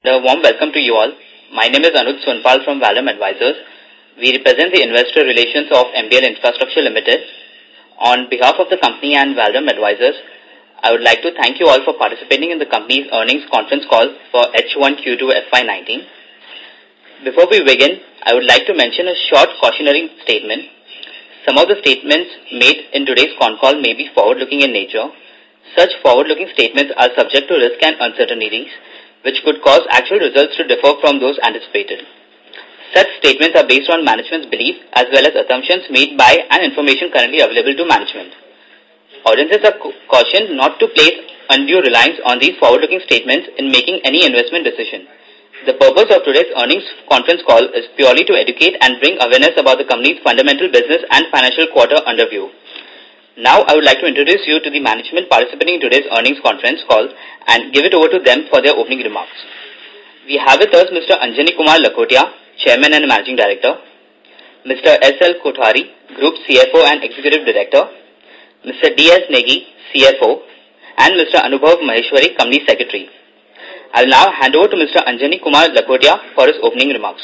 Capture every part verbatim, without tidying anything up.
A warm welcome to you all. My name is Anuj Sonpal from Valum Advisors. We represent the investor relations of M B L Infrastructure Limited. On behalf of the company and Valum Advisors, I would like to thank you all for participating in the company's earnings conference call for H one Q two F Y nineteen. Before we begin, I would like to mention a short cautionary statement. Some of the statements made in today's con call may be forward-looking in nature. Such forward-looking statements are subject to risk and uncertainties, which could cause actual results to differ from those anticipated. Such statements are based on management's belief as well as assumptions made by and information currently available to management. Audiences are cautioned not to place undue reliance on these forward-looking statements in making any investment decision. The purpose of today's earnings conference call is purely to educate and bring awareness about the company's fundamental business and financial quarter under view. Now, I would like to introduce you to the management participating in today's earnings conference call and give it over to them for their opening remarks. We have with us Mister Anjani Kumar Lakhotia, Chairman and Managing Director, Mister S L Kothari, Group C F O and Executive Director, Mister D S Negi, C F O, and Mister Anubhav Maheshwari, Company Secretary. I will now hand over to Mister Anjani Kumar Lakhotia for his opening remarks.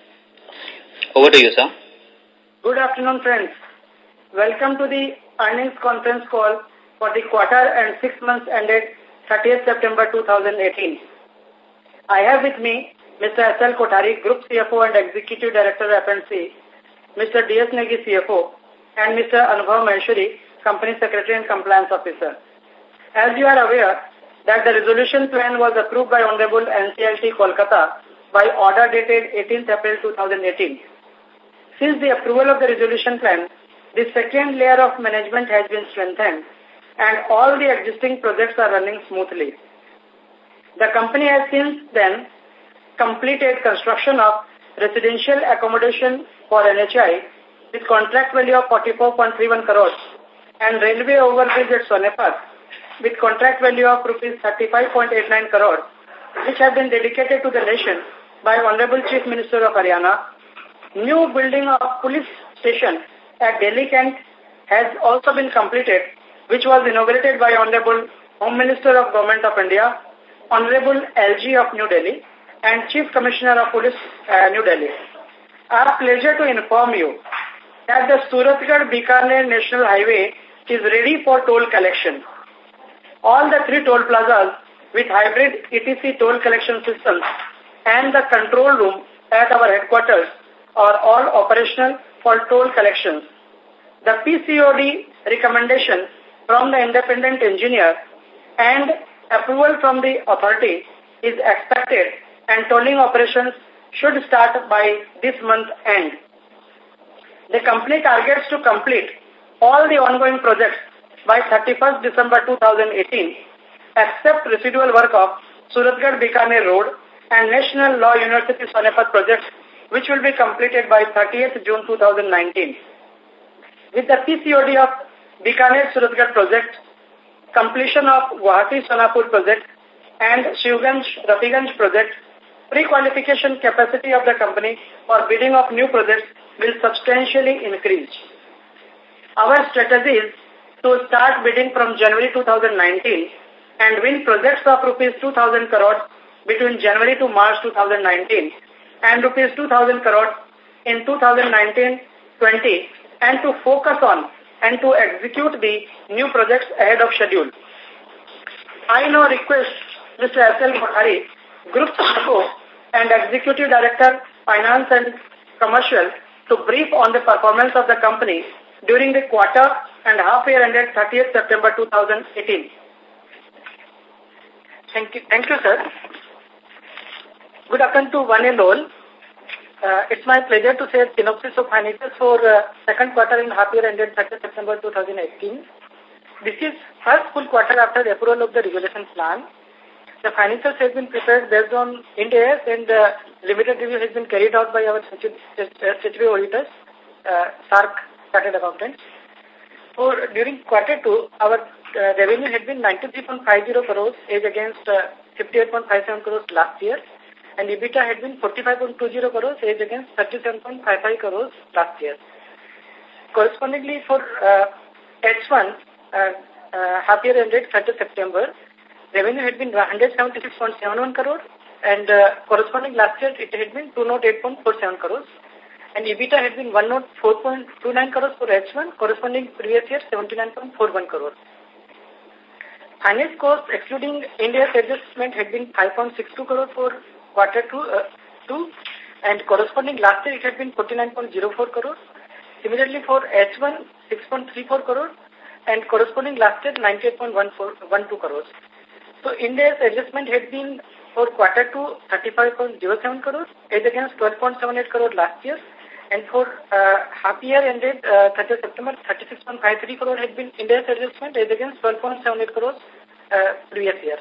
Over to you, sir. Good afternoon, friends. Welcome to the earnings conference call for the quarter and six months ended thirtieth September two thousand eighteen. I have with me Mister S L Kothari, Group C F O and Executive Director F and C, Mister D S Negi, C F O, and Mister Anubhav Maheshwari, Company Secretary and Compliance Officer. As you are aware that the resolution plan was approved by Honorable N C L T Kolkata by order dated eighteenth April two thousand eighteen. Since the approval of the resolution plan, the second layer of management has been strengthened and all the existing projects are running smoothly. The company has since then completed construction of residential accommodation for N H I with contract value of forty-four point three one crores and railway overbridge at Sonepat with contract value of rupees thirty-five point eight nine crores, which have been dedicated to the nation by Honorable Chief Minister of Haryana. New building of police station at Delhi Kent has also been completed, which was inaugurated by Honorable Home Minister of Government of India, Honorable L G of New Delhi, and Chief Commissioner of Police, uh, New Delhi. Our pleasure to inform you that the Suratgarh-Bikaner National Highway is ready for toll collection. All the three toll plazas with hybrid E T C toll collection systems and the control room at our headquarters are all operational for toll collections. The P C O D recommendation from the independent engineer and approval from the authority is expected and tolling operations should start by this month end. The company targets to complete all the ongoing projects by thirty-first December two thousand eighteen, except residual work of Suratgarh-Bikaner Road and National Law University Sonepat projects, which will be completed by thirtieth June two thousand nineteen. With the P C O D of Bikaner-Suratgarh project, completion of Guwahati-Sonapur project and Shivganj-Rafiganj project, pre-qualification capacity of the company for bidding of new projects will substantially increase. Our strategy is to start bidding from January two thousand nineteen and win projects of rupees two thousand crores between January to March two thousand nineteen and rupees two thousand crores in two thousand nineteen twenty and to focus on and to execute the new projects ahead of schedule. I now request Mister S L Kothari, Group C F O and Executive Director, Finance and Commercial, to brief on the performance of the company during the quarter and half year ended thirtieth September two thousand eighteen. Thank you, thank you, sir. Good afternoon to one and all. Uh, it's my pleasure to say synopsis of financials for uh, second quarter and half year ended thirtieth September two thousand eighteen. This is first full quarter after the approval of the regulation plan. The financials have been prepared based on Ind AS and uh, limited review has been carried out by our statutory auditors, uh, S A R C Chartered Accountants. For during quarter two, our uh, revenue had been ninety-three point five zero crores as against uh, fifty-eight point five seven crores last year, and EBITDA had been forty-five point two zero crores as against thirty-seven point five five crores last year. Correspondingly, for uh, H one, uh, uh, half year ended thirtieth September, revenue had been one hundred seventy-six point seven one crore and uh, corresponding last year it had been two oh eight point four seven crores. And EBITDA had been one oh four point two nine crores for H one, corresponding previous year seventy-nine point four one crores. Finance cost excluding India's adjustment had been five point six two crores for quarter two, uh, two, and corresponding last year it had been forty-nine point zero four crores. Similarly for H one, six point three four crores, and corresponding last year ninety-eight point one two crores. So India's adjustment had been for quarter two thirty-five point zero seven crores as against twelve point seven eight crores last year, and for uh, half year ended uh, thirtieth September thirty-six point five three crores had been India's adjustment as against twelve point seven eight crores uh, previous year.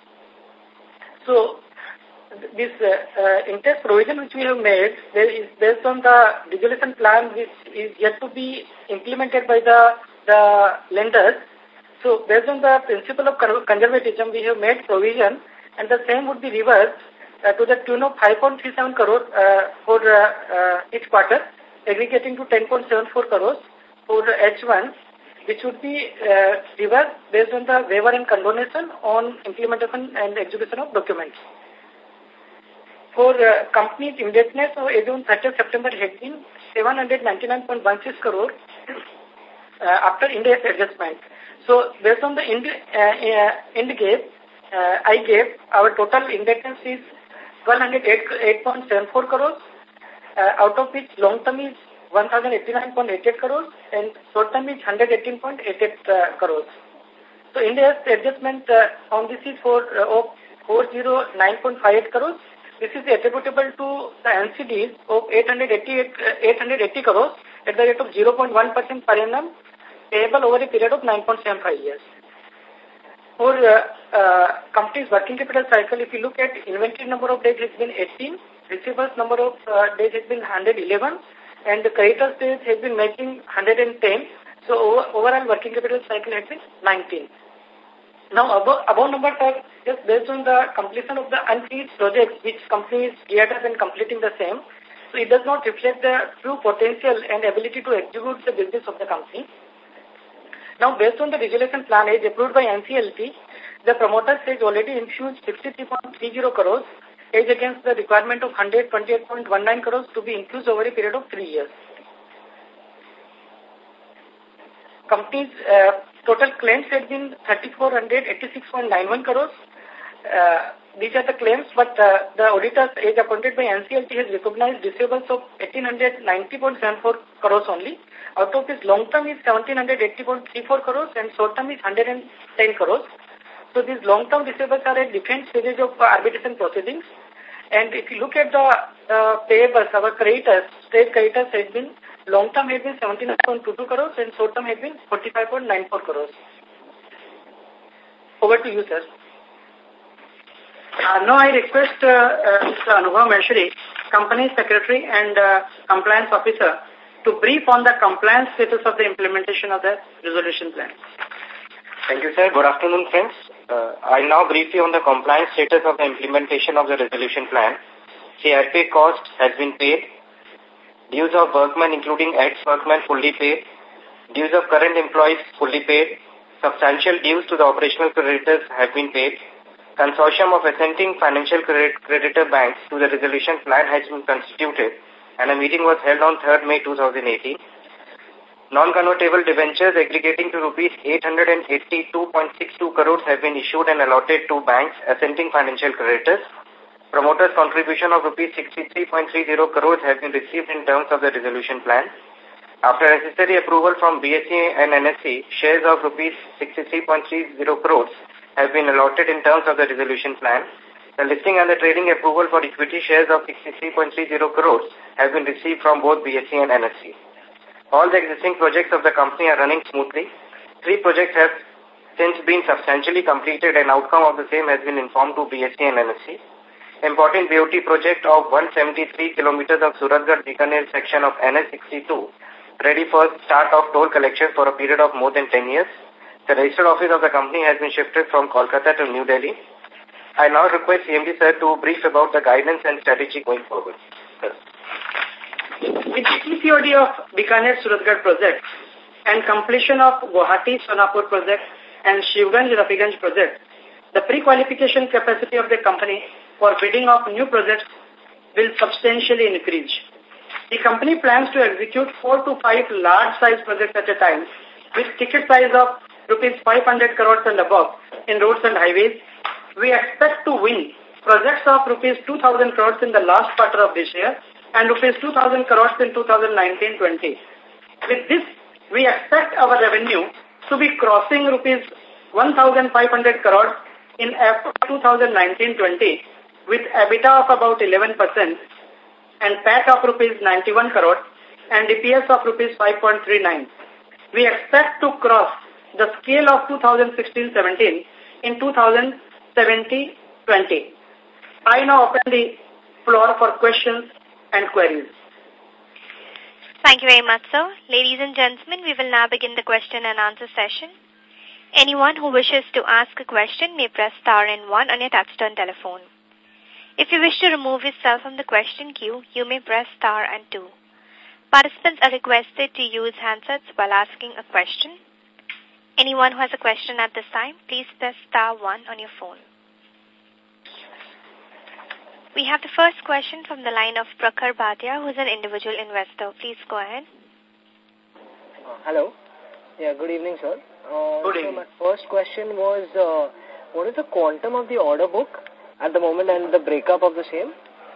So this uh, uh, interest provision which we have made there is based on the resolution plan which is yet to be implemented by the, the lenders. So based on the principle of conservatism, we have made provision, and the same would be reversed uh, to the tune of five point three seven crores uh, for uh, uh, each quarter, aggregating to ten point seven four crores for H one, which would be uh, reversed based on the waiver and condonation on implementation and execution of documents. For uh, company's indebtedness as on thirtieth September had been seven hundred ninety-nine point one six crores uh, after India's adjustment. So based on the end, uh, uh, end gave, uh, I gave, our total indebtedness is one hundred eight point seven four crores, uh, out of which long term is one thousand eighty-nine point eight eight crores and short term is one hundred eighteen point eight eight uh, crores. So India's adjustment uh, on this is for uh, of four oh nine point five eight crores. This is attributable to the N C Ds of eight hundred eighty crores at the rate of zero point one percent per annum, payable over a period of nine point seven five years. For uh, uh, company's working capital cycle, if you look at inventory number of days has been eighteen, receivables number of uh, days has been one hundred eleven, and the creditors days has been making one hundred ten. So over, overall working capital cycle has been nineteen. Now above, above numbers are just based on the completion of the unfinished projects which company is geared up and completing the same. So it does not reflect the true potential and ability to execute the business of the company. Now, based on the resolution plan as approved by N C L T, the promoters has already infused sixty-three point three zero crores as against the requirement of one hundred twenty-eight point one nine crores to be infused over a period of three years. Company's uh, total claims had been three thousand four hundred eighty-six point nine one crores. Uh, these are the claims, but uh, the auditors as appointed by N C L T has recognized receivables of one thousand eight hundred ninety point seven four crores only. Out of this, long term is one thousand seven hundred eighty point three four crores and short term is one hundred ten crores. So these long term receivables are at different stages of uh, arbitration proceedings. And if you look at the uh, payables, our creditors, state creditors has been, long term has been seventy-nine point two two crores and short term has been forty-five point nine four crores. Over to you, sir. Uh, now I request uh, uh, Mister Anubhav Maheshwari, Company Secretary and uh, Compliance Officer, to brief on the compliance status of the implementation of the resolution plan. Thank you, sir. Good afternoon, friends. Uh, I now brief you on the compliance status of the implementation of the resolution plan. C R P cost has been paid. Dues of workmen, including ex-workmen, fully paid. Dues of current employees, fully paid. Substantial dues to the operational creditors have been paid. Consortium of assenting financial credit creditor banks to the resolution plan has been constituted, and a meeting was held on third May two thousand eighteen. Non-convertible debentures aggregating to rupees eight hundred eighty-two point six two crores have been issued and allotted to banks assenting financial creditors. Promoters' contribution of rupees sixty-three point three zero crores have been received in terms of the resolution plan. After necessary approval from B S E and N S E, shares of rupees sixty-three point three zero crores have been allotted in terms of the resolution plan. The listing and the trading approval for equity shares of sixty-three point three zero crores have been received from both B S E and N S E. All the existing projects of the company are running smoothly. Three projects have since been substantially completed, and outcome of the same has been informed to B S E and N S E. Important B O T project of one hundred seventy-three kilometers of Suratgarh-Bikaner section of N S sixty-two, ready for start of toll collection for a period of more than ten years. The registered office of the company has been shifted from Kolkata to New Delhi. I now request C M D sir to brief about the guidance and strategy going forward. Sir. With the P C O D of Bikaner-Suratgarh project and completion of Guwahati-Sonapur project and Shivganj-Rafiganj project, the pre-qualification capacity of the company for bidding of new projects will substantially increase. The company plans to execute four to five large-size projects at a time with ticket size of rupees five hundred crores and above in roads and highways. We expect to win projects of rupees two thousand crores in the last quarter of this year and rupees two thousand crores in two thousand nineteen twenty. With this, we expect our revenue to be crossing rupees one thousand five hundred crores in two thousand nineteen twenty with EBITDA of about eleven percent and P A T of rupees ninety-one crores and D P S of rupees five point three nine. We expect to cross the scale of two thousand sixteen seventeen in two thousand seventeen twenty. I now open the floor for questions and queries. Thank you very much, sir. Ladies and gentlemen, we will now begin the question and answer session. Anyone who wishes to ask a question may press star and one on your touchtone telephone. If you wish to remove yourself from the question queue, you may press star and two. Participants are requested to use handsets while asking a question. Anyone who has a question at this time, please press star one on your phone. We have the first question from the line of Prakhar Bhatia, who is an individual investor. Please go ahead. Uh, hello. Yeah, good evening, sir. Uh, good evening. So my first question was, uh, what is the quantum of the order book at the moment and the breakup of the same?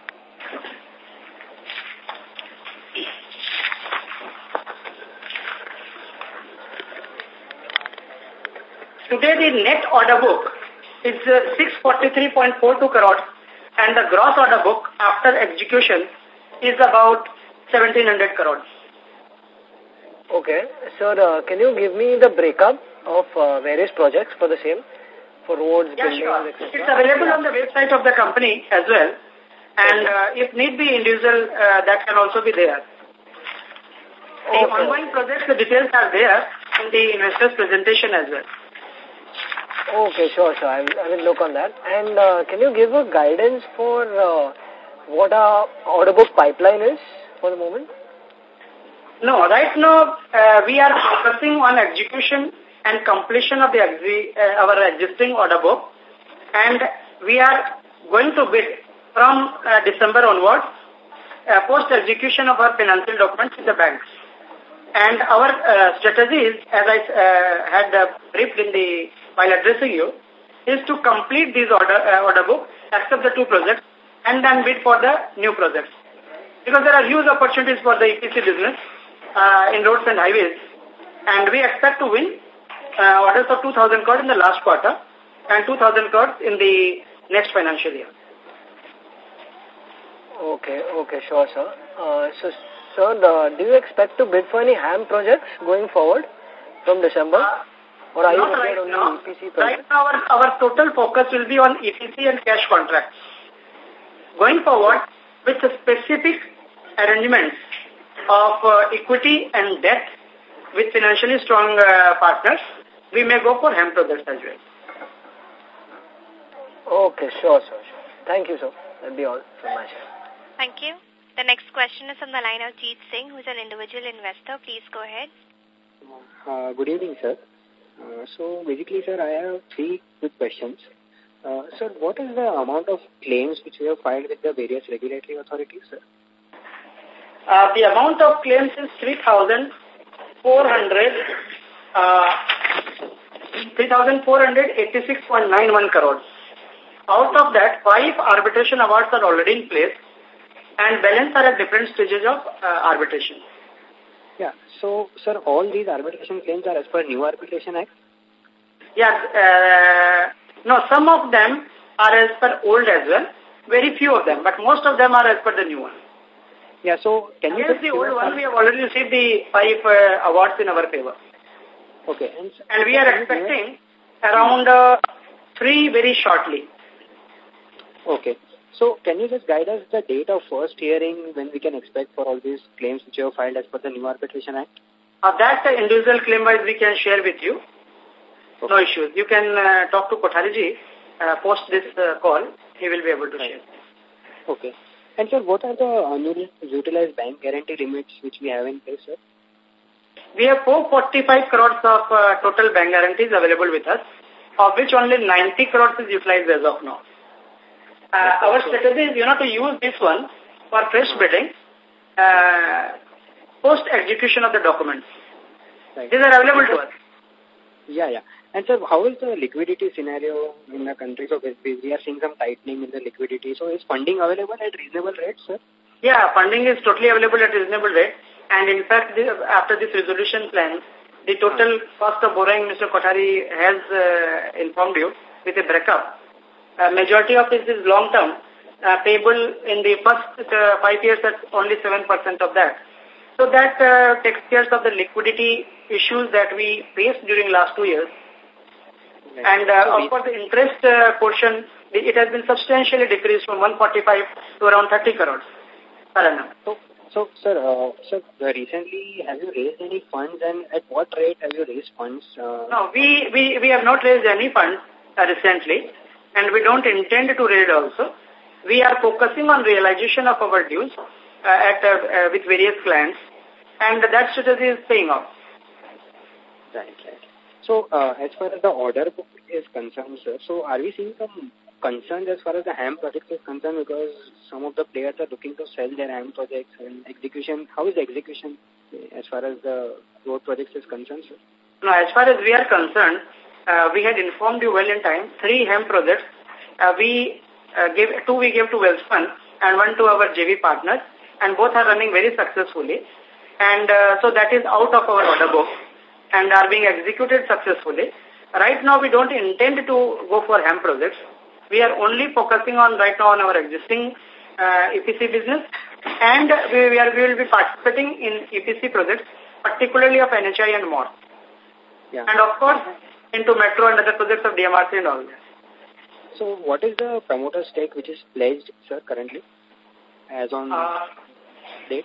Today, the net order book is uh, six hundred forty-three point four two crores and the gross order book after execution is about seventeen hundred crores. Okay. Sir, uh, can you give me the breakup of uh, various projects for the same? For roads, yeah, buildings, sure. et cetera. It's available on the website of the company as well. And uh, if need be individual, uh, that can also be there. The okay. ongoing projects, the details are there in the investors presentation as well. Okay, sure, sir. I will, I will look on that. And uh, can you give a guidance for uh, what our order book pipeline is for the moment? No, right now uh, we are focusing on execution and completion of the exi uh, our existing order book, and we are going to bid from uh, December onwards, uh, post execution of our financial documents in the banks. And our uh, strategy is, as I uh, had uh, briefed in the while addressing you, is to complete these order uh, order book, accept the two projects, and then bid for the new projects. Because there are huge opportunities for the E P C business uh, in roads and highways, and we expect to win uh, orders of two thousand crores in the last quarter and two thousand crores in the next financial year. Okay, okay, sure, sir. Uh, so, sir, uh, do you expect to bid for any HAM projects going forward from December? Uh, or are you not looking right at only now. E P C projects? Right now, our, our total focus will be on E P C and cash contracts. Going forward, with specific arrangements of uh, equity and debt with financially strong uh, partners, we may go for HAM projects as well. Okay, sure, sir. Sure. Thank you, sir. That'll be all from my side. Thank you. The next question is on the line of Jeet Singh, who is an individual investor. Please go ahead. Uh, good evening, sir. Uh, so, basically, sir, I have three quick questions. Uh, sir, what is the amount of claims which we have filed with the various regulatory authorities, sir? Uh, the amount of claims is three thousand four hundred, uh, three thousand four hundred eighty-six point nine one crores. Out of that, five arbitration awards are already in place, and balance are at different stages of uh, arbitration. Yeah. So, sir, all these arbitration claims are as per New Arbitration Act? Yeah. Uh, no, some of them are as per old as well. Very few of them, but most of them are as per the new one. Yeah. So, can you... Against the old one, we have already received the five uh, awards in our favor. Okay. And, and we are expecting around uh, three very shortly. Okay. So, can you just guide us the date of first hearing when we can expect for all these claims which you have filed as per the New Arbitration Act? Uh, that uh, individual claim-wise we can share with you. Okay. No issues. You can uh, talk to Kothariji uh, post this uh, call. He will be able to right. share. Okay. And, sir, what are the unutilized bank guarantee limits which we have in place, sir? We have four hundred forty-five crores of uh, total bank guarantees available with us, of which only ninety crores is utilized as of now. Uh, our strategy is, you know, to use this one for fresh bidding, uh, post-execution of the documents. Right. These are available to us. Yeah, yeah. And sir, how is the liquidity scenario in the country? So we, we are seeing some tightening in the liquidity. So is funding available at reasonable rates, sir? Yeah, funding is totally available at reasonable rate. And in fact, the, after this resolution plan, the total cost of borrowing, Mister Kothari has uh, informed you with a breakup. Uh, majority of this is long-term, uh, payable in the first uh, five years at only seven percent of that. So that uh, takes care of the liquidity issues that we faced during last two years. Right. And uh, of course, the interest uh, portion, it has been substantially decreased from one forty-five to around thirty crores per annum. So, so sir, uh, sir, recently have you raised any funds, and at what rate have you raised funds? Uh, no, we, we, we have not raised any funds uh, recently, and we don't intend to raise also. We are focusing on realization of our dues uh, at uh, uh, with various clients, and that strategy is paying off. Right, right. So, uh, as far as the order book is concerned, sir, so are we seeing some concerns as far as the HAM project is concerned, because some of the players are looking to sell their HAM projects and execution? How is the execution as far as the road projects is concerned, sir? No, as far as we are concerned, uh, we had informed you well in time, three HAM projects, uh, we uh, gave, two we gave to Welspun and one to our J V partners, and both are running very successfully. And uh, so that is out of our order book and are being executed successfully. Right now, we don't intend to go for HAM projects. We are only focusing on right now on our existing uh, E P C business, and we, we, are, we will be participating in E P C projects, particularly of N H I and more. Yeah. And of course, into metro and other projects of D M R C and all that. So, what is the promoter stake which is pledged, sir, currently, as on uh, dates?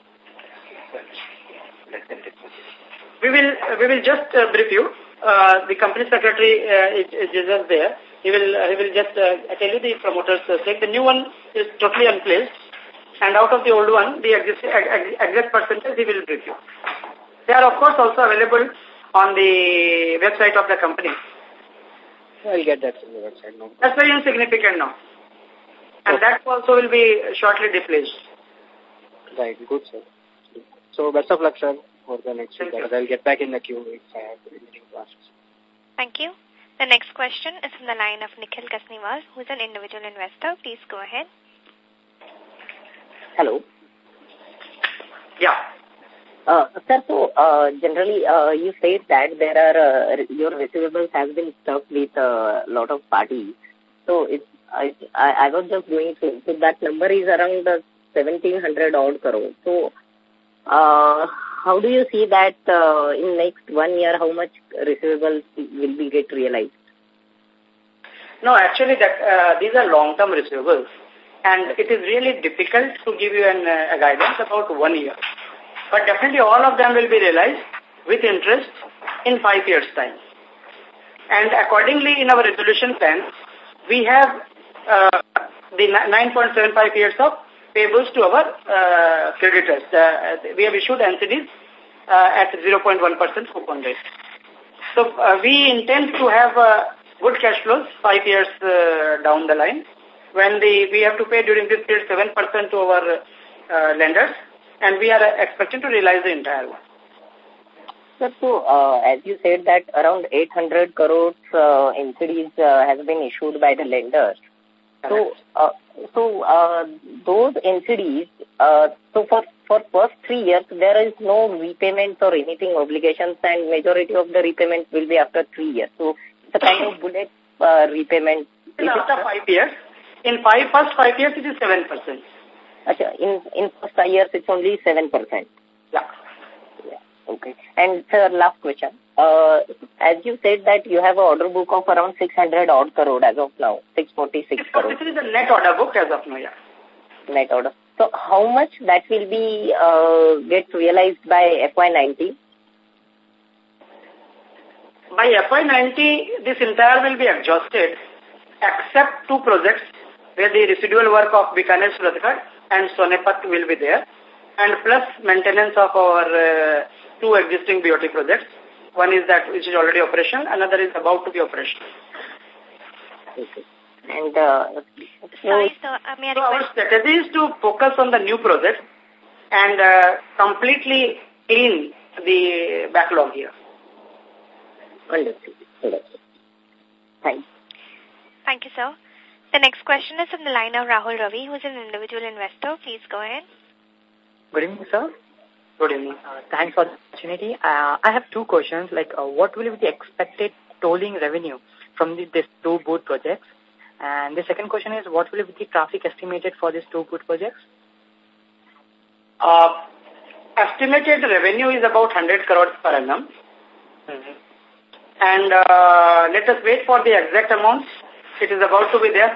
We will we will just uh, brief you. Uh, the company secretary uh, is, is just there. He will uh, he will just uh, tell you the promoter's stake. The new one is totally unplaced, and out of the old one, the exact, exact percentage he will brief you. They are of course also available on the website of the company. I'll get that from the website. No. That's very insignificant now, and okay. That also will be shortly displaced. Right, good, sir. So best of luck, sir, for the next week. I'll get back in the queue if I have anything to ask. Thank you. The next question is from the line of Nikhil Kasniwal, who is an individual investor. Please go ahead. Hello. Yeah. Uh, sir, so uh, generally uh, you said that there are, uh, your receivables have been stuck with a uh, lot of parties. So it's, I, I, I was just going through. So that number is around uh, seventeen hundred odd crore. So uh, how do you see that uh, in next one year, how much receivables will be get realized? No, actually that uh, these are long-term receivables, and it is really difficult to give you an, uh, a guidance about one year. But definitely all of them will be realized with interest in five years' time. And accordingly, in our resolution plan, we have uh, the nine point seven five years of payables to our uh, creditors. Uh, we have issued N C Ds uh, at zero point one percent coupon rate. So uh, we intend to have uh, good cash flows five years uh, down the line, when the we have to pay during this period seven percent to our uh, lenders, and we are uh, expecting to realize the entire one. Sir, so uh, as you said that around eight hundred crores uh, N C Ds uh, has been issued by the lenders. So, uh, so uh, those N C Ds, uh, so for, for first three years, there is no repayments or anything obligations, and majority of the repayments will be after three years. So, it's a kind of bullet uh, repayment. Is after it, five years. In five, first five years, it is seven percent. Achha, in, in first five years, it's only seven percent. Yeah. Yeah. Okay. And sir, last question. Uh, as you said that you have an order book of around six hundred odd crore as of now, six forty-six crore. This is the net order book as of now, yeah. Net order. So how much that will be uh, get realized by F Y nineteen? By F Y nineteen, this entire will be exhausted, except two projects where the residual work of Bikaner Suratgarh and Sonepat will be there, and plus maintenance of our uh, two existing B O T projects. One is that which is already operational, another is about to be operational. Okay. And uh, Sorry, sir. Uh, may I So our request? strategy is to focus on the new projects and uh, completely clean the backlog here. Understood. Understood. Thanks. Thank you, sir. The next question is from the line of Rahul Ravi, who is an individual investor. Please go ahead. Good evening, sir. Good evening. Uh, thanks for the opportunity. Uh, I have two questions, like uh, what will be the expected tolling revenue from the, these two boot projects? And the second question is, what will be the traffic estimated for these two boot projects? Uh, estimated revenue is about one hundred crores per annum. Mm-hmm. And uh, let us wait for the exact amount. It is about to be there.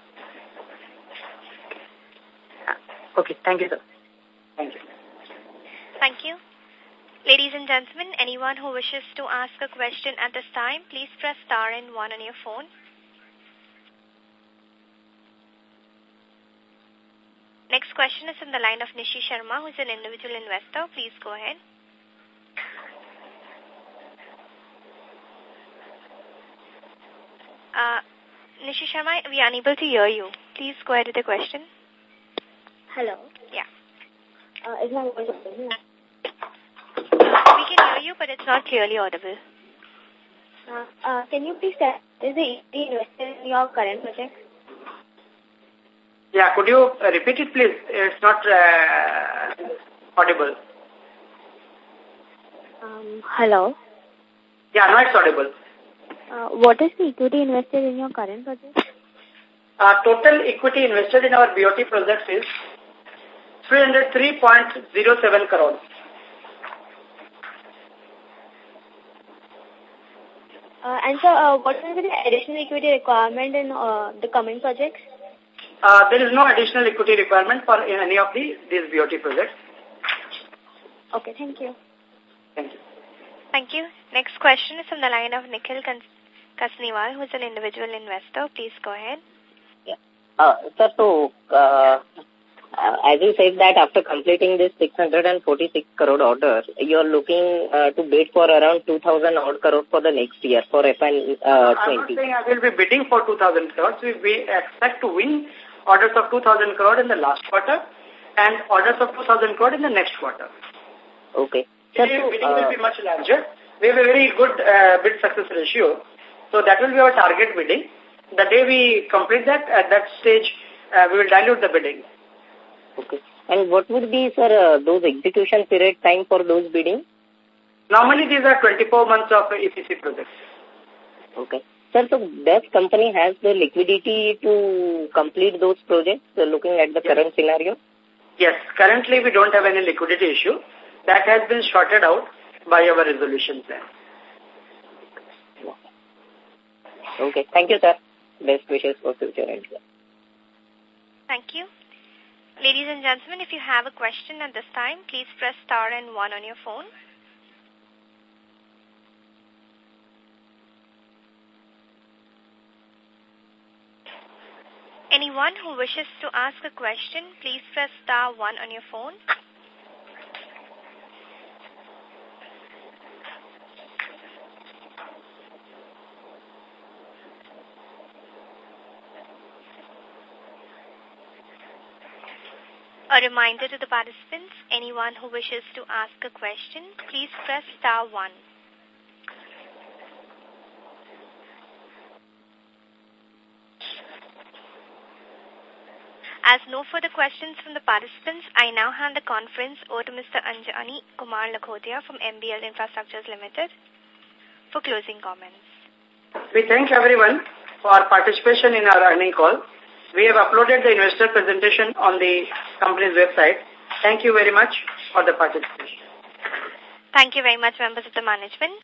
Okay, thank you, sir. Thank you. Thank you. Ladies and gentlemen, anyone who wishes to ask a question at this time, please press star and one on your phone. Next question is from the line of Nishi Sharma, who is an individual investor. Please go ahead. Uh, Nishi Sharma, we are unable to hear you. Please go ahead with the question. Hello. Yeah. Uh, is my voice audible? Uh, we can hear you, but it's not clearly audible. Uh, uh, can you please tell, is the equity invested in your current project? Yeah, could you uh, repeat it, please? It's not uh, audible. Um, hello. Yeah, no, it's audible. Uh, what is the equity invested in your current project? Uh, total equity invested in our B O T projects is three hundred three point zero seven crores. Uh, and so, uh, what will be the additional equity requirement in uh, the coming projects? Uh, there is no additional equity requirement for in any of the these B O T projects. Okay, thank you. Thank you. Thank you. Next question is from the line of Nikhil Kasniwal, who is an individual investor. Please go ahead. Yeah. Uh, sir, so, uh, uh, as you said that after completing this six hundred forty-six crore order, you are looking uh, to bid for around two thousand odd crore for the next year, for F Y uh, I'm not twenty. saying I will be bidding for two thousand crores. We, we expect to win orders of two thousand crore in the last quarter and orders of two thousand crore in the next quarter. Okay. Sir, Bidding, so, bidding uh, will be much larger. We have a very good uh, bid success ratio. So that will be our target bidding. The day we complete that, at that stage, uh, we will dilute the bidding. okay. And what would be, sir, uh, those execution period time for those bidding? Normally, these are twenty-four months of E P C projects. Okay. Sir, so does company has the liquidity to complete those projects, uh, looking at the Yes. current scenario? Yes, currently we don't have any liquidity issue. That has been sorted out by our resolution plan. Okay. Thank you, sir. Best wishes for future. And Thank you. Ladies and gentlemen, if you have a question at this time, please press star and one on your phone. Anyone who wishes to ask a question, please press star one on your phone. A reminder to the participants, anyone who wishes to ask a question, please press star one. As no further questions from the participants, I now hand the conference over to Mister Anjani Kumar Lakhotia from M B L Infrastructures Limited for closing comments. We thank everyone for participation in our earnings call. We have uploaded the investor presentation on the company's website. Thank you very much for the participation. Thank you very much, members of the management.